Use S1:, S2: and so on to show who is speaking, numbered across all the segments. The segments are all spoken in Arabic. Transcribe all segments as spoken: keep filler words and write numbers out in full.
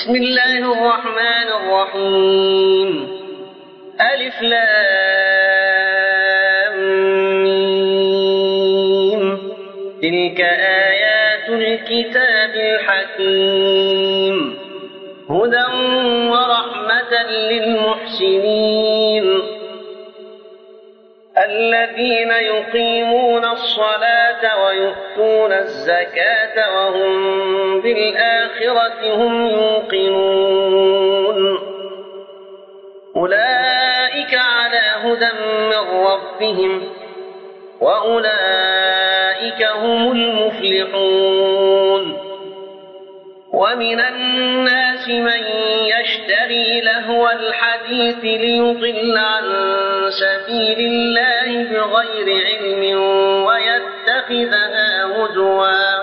S1: بسم الله الرحمن الرحيم. ألف لام ميم. تلك آيات الكتاب الحكيم، هدى ورحمة للمحسنين الذين يقيمون الصلاة ويؤتون الزكاة وهم بالآخرة هم يوقنون. أولئك على هدى من ربهم وأولئك هم المفلحون. ومن الناس من يشتري لهو الحديث ليضل عن سبيل الله بغير علم ويتخذها هزوا،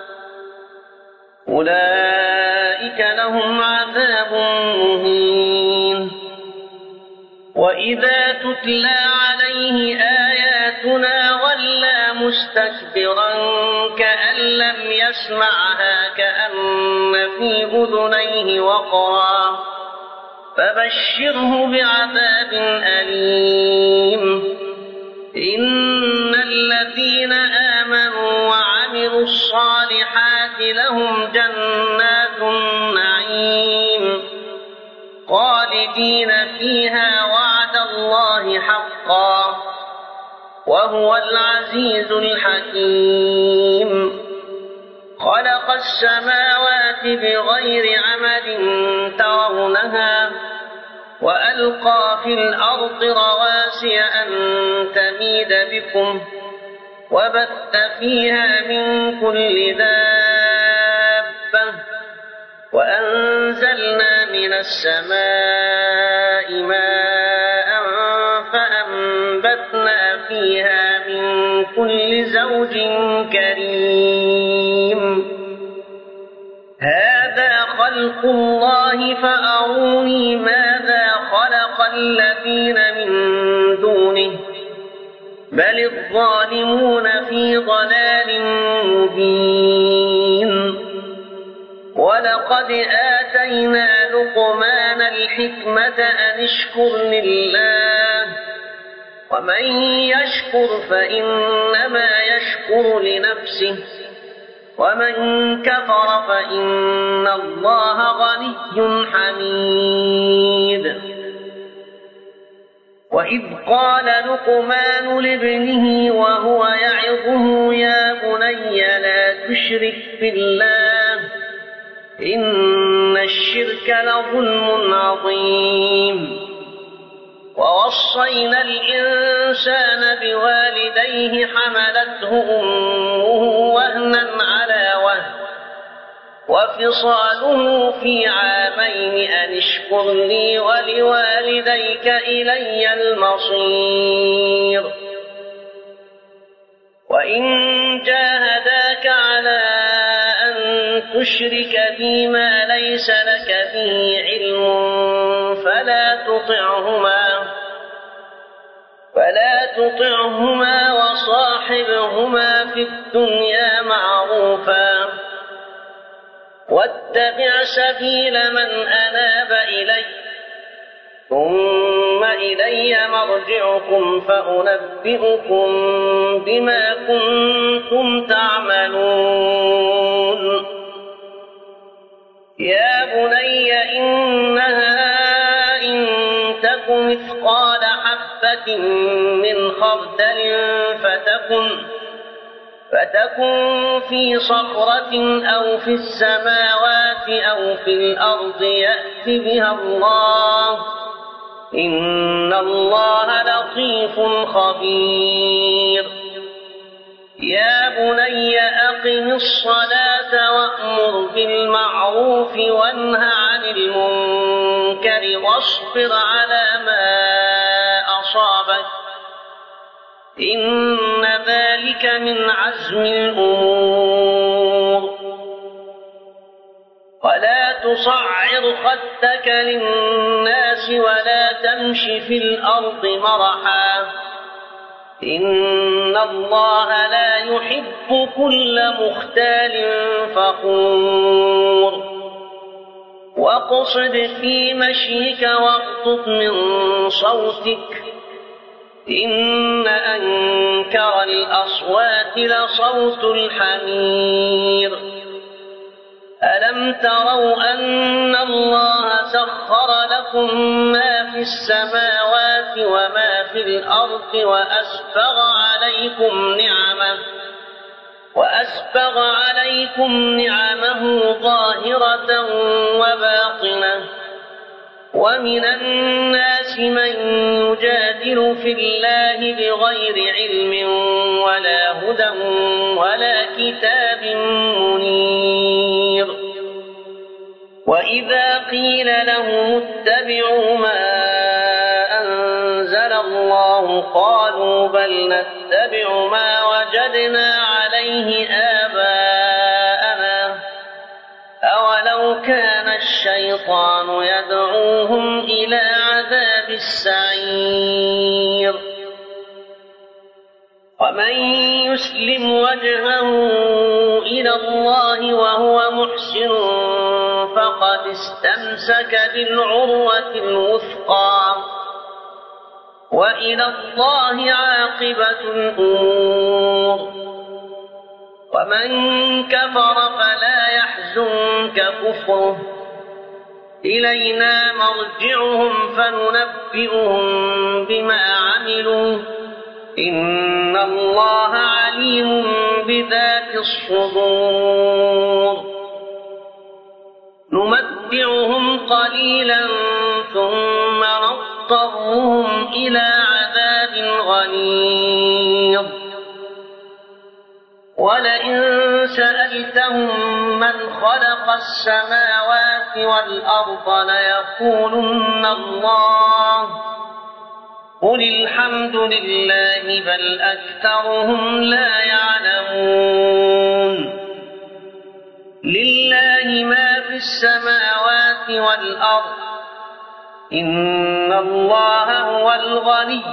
S1: أولئك لهم عذاب مهين. وإذا تتلى عليه آياتنا ولى مستكبرا كأن لم يسمعها كأن في أذنيه وقرا، فبشره بعذاب أليم. إن الذين آمنوا وعملوا الصالحات لهم جنات النعيم خالدين فيها وعد الله حقا وهو العزيز الحكيم. خلق السماوات بغير عمد ترونها وألقى في الأرض رواسي أن تميد بكم وبث فيها من كل دابة وأنزلنا من السماء ماء فأنبتنا فيها من كل زوج كريم. هذا خلق الله فأروني ماذا خلق الذين من دونه بل الظالمون في ضلال مبين. ولقد آتينا لقمان الحكمة أن اشكر لله ومن يشكر فإنما يشكر لنفسه ومن كفر فإن الله غني حميد. وإذ قال لقمان لابنه وهو يعظه يا بني لا تشرك بالله إن الشرك لظلم عظيم. ووصينا الإنسان بوالديه حملته أمه وهنا على وهن وفصاله في عامين أن اشكر لي ولوالديك إلي المصير. وإن جاهداك على أن تشرك بي ما ليس لك به علم فلا تطعهما فلا تطعهما وصاحبهما في الدنيا معروفا واتبع سبيل من أناب إلي ثم إلي مرجعكم فأنبئكم بما كنتم تعملون. يا بني إنها إن تك مثقال حبة من خردل فتكن فتكن في صخرة أو في السماوات أو في الأرض يأت بها الله إن الله لطيف خبير. يا بني أقم الصلاة وأمر بالمعروف وانه عن المنكر واصبر على ما أصابك إن ذلك من عزم الأمور. ولا تصعر خدك للناس ولا تمش في الأرض مرحا إن الله لا يحب كل مختال فخور. واقصد في مشيك واغضض من صوتك إن أنكر الأصوات لصوت الحمير ألم تروا أن الله سخر لكم ما في السماوات وما في الأرض وأسبغ عليكم نعمه وأسبغ عليكم نعمه ظاهرة وباطنة ومن الناس من يجادل في الله بغير علم ولا هدى ولا كتاب منير وإذا قيل لهم اتبعوا ما أنزل الله قالوا بل نتبع ما وجدنا عليه آباءنا أولو كان الشيطان يدعوهم إلى عذاب السعير ومن يسلم وجهه إلى الله وهو محسن فقد استمسك بالعروة الوثقى وإلى الله عاقبة الأمور ومن كفر فلا يحزنك كفره إلينا مرجعهم فننبئهم بما عملوا إن الله عليم بذات الصدور نمتعهم قليلا ثم نضطرهم إلى عذاب غليظ ولئن سألتهم من خلق السماوات والأرض ليقولن الله قل الحمد لله بل أكثرهم لا يعلمون لله ما في السماوات والأرض إن الله هو الغني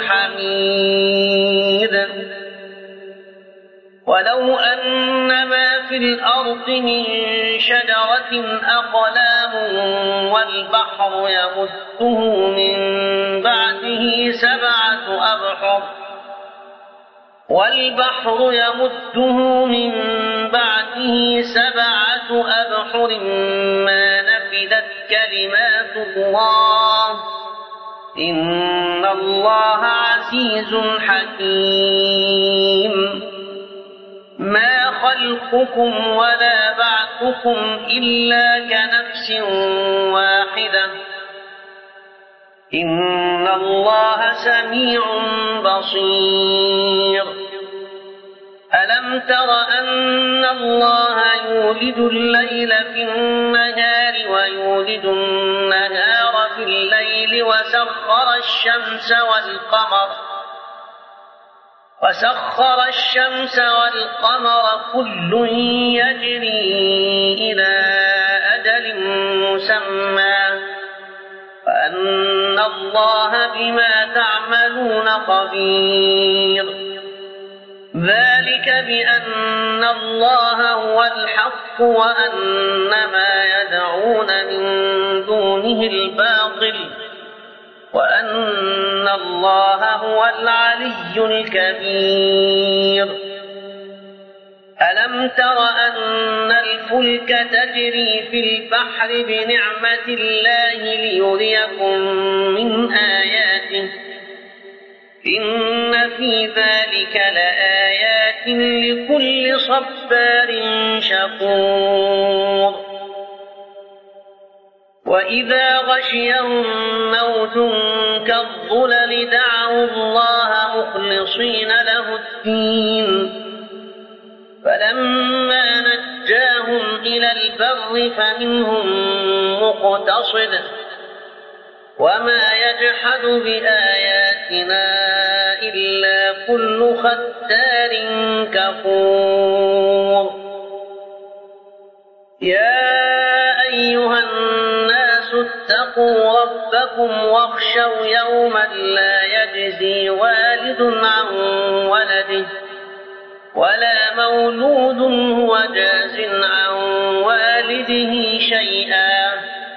S1: الحميد ولو أن ما في الأرض من شجرة أقلام والبحر يمده من بعده سبعة أبحر والبحر يمده من بعده سبعة أبحر ما نفدت كلمات الله إن الله عزيز حكيم ما خلقكم ولا بعثكم إلا كنفس واحدة إن الله سميع بصير ألم تر أن الله يولد الليل في النهار ويولد النهار في الليل وسخر الشمس والقمر وسخر الشمس والقمر كل يجري إلى أجل مسمى وأن الله بما تعملون خبير ذلك بأن الله هو الحق وأن ما يدعون من دونه الباطل وأن الله هو العلي الكبير ألم تر أن الفلك تجري في البحر بنعمة الله ليريكم من آياته إن في ذلك لآيات لكل صبار شكور وإذا غشيهم موج كالظلل دعوا الله مخلصين له الدين فلما نجاهم إلى البر فمنهم مقتصد وما يجحد بآياتنا إلا كل ختار كفور يا أيها الناس اتقوا ربكم واخشوا يوما لا يجزي والد عن ولده ولا مولود هو جاز عن والده شيئا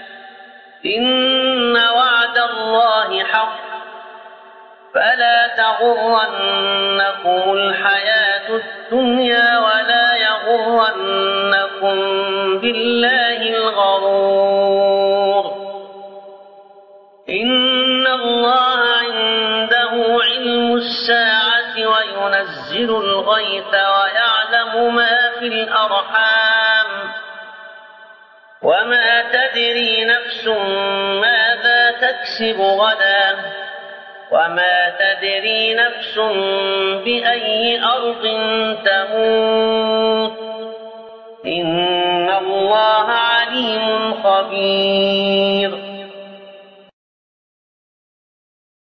S1: إن وعد الله حق فلا تغرنكم الحياة الدنيا ولا يغرنكم بالله الغرور إن الله عنده علم الساعة وينزل الغيث ويعلم ما في الأرحام وما تدري نفس ماذا تكسب غدا وما تدري نفس بأي أرض تموت إن الله عليم خبير